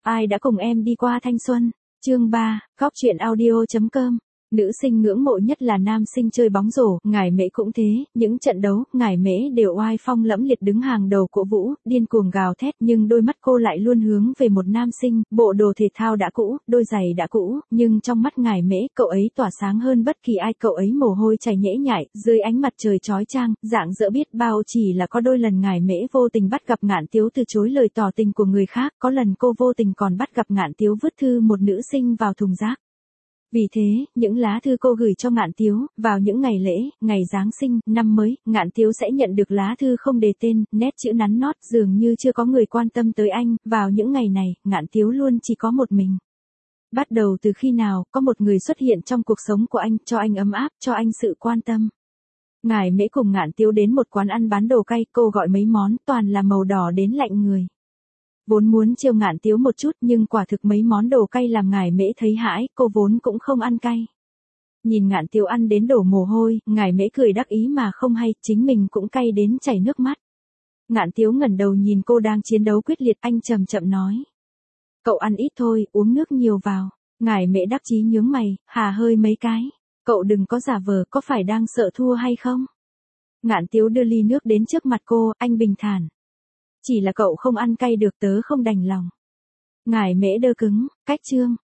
Ai đã cùng em đi qua thanh xuân? Chương 3, Góc truyện audio.com. Nữ sinh ngưỡng mộ nhất là nam sinh chơi bóng rổ, Ngải Mễ cũng thế, những trận đấu, Ngải Mễ đều oai phong lẫm liệt đứng hàng đầu cổ vũ, điên cuồng gào thét, nhưng đôi mắt cô lại luôn hướng về một nam sinh, bộ đồ thể thao đã cũ, đôi giày đã cũ, nhưng trong mắt Ngải Mễ, cậu ấy tỏa sáng hơn bất kỳ ai, cậu ấy mồ hôi chảy nhễ nhại, dưới ánh mặt trời chói chang, rạng rỡ biết bao. Chỉ là có đôi lần Ngải Mễ vô tình bắt gặp Ngạn Tiếu từ chối lời tỏ tình của người khác, có lần cô vô tình còn bắt gặp Ngạn Tiếu vứt thư một nữ sinh vào thùng rác. Vì thế, những lá thư cô gửi cho Ngạn Tiếu, vào những ngày lễ, ngày Giáng sinh, năm mới, Ngạn Tiếu sẽ nhận được lá thư không đề tên, nét chữ nắn nót, dường như chưa có người quan tâm tới anh, vào những ngày này, Ngạn Tiếu luôn chỉ có một mình. Bắt đầu từ khi nào, có một người xuất hiện trong cuộc sống của anh, cho anh ấm áp, cho anh sự quan tâm. Ngải Mễ cùng Ngạn Tiếu đến một quán ăn bán đồ cay, cô gọi mấy món, toàn là màu đỏ đến lạnh người. Vốn muốn trêu Ngạn Tiếu một chút nhưng quả thực mấy món đồ cay làm Ngải Mễ thấy hãi, cô vốn cũng không ăn cay. Nhìn Ngạn Tiếu ăn đến đổ mồ hôi, Ngải Mễ cười đắc ý mà không hay, chính mình cũng cay đến chảy nước mắt. Ngạn Tiếu ngẩng đầu nhìn cô đang chiến đấu quyết liệt, anh chậm chậm nói. Cậu ăn ít thôi, uống nước nhiều vào. Ngải Mễ đắc chí nhướng mày, hà hơi mấy cái. Cậu đừng có giả vờ, có phải đang sợ thua hay không? Ngạn Tiếu đưa ly nước đến trước mặt cô, anh bình thản. Chỉ là cậu không ăn cay được, tớ không đành lòng. Ngải Mễ đơ cứng, cách chương.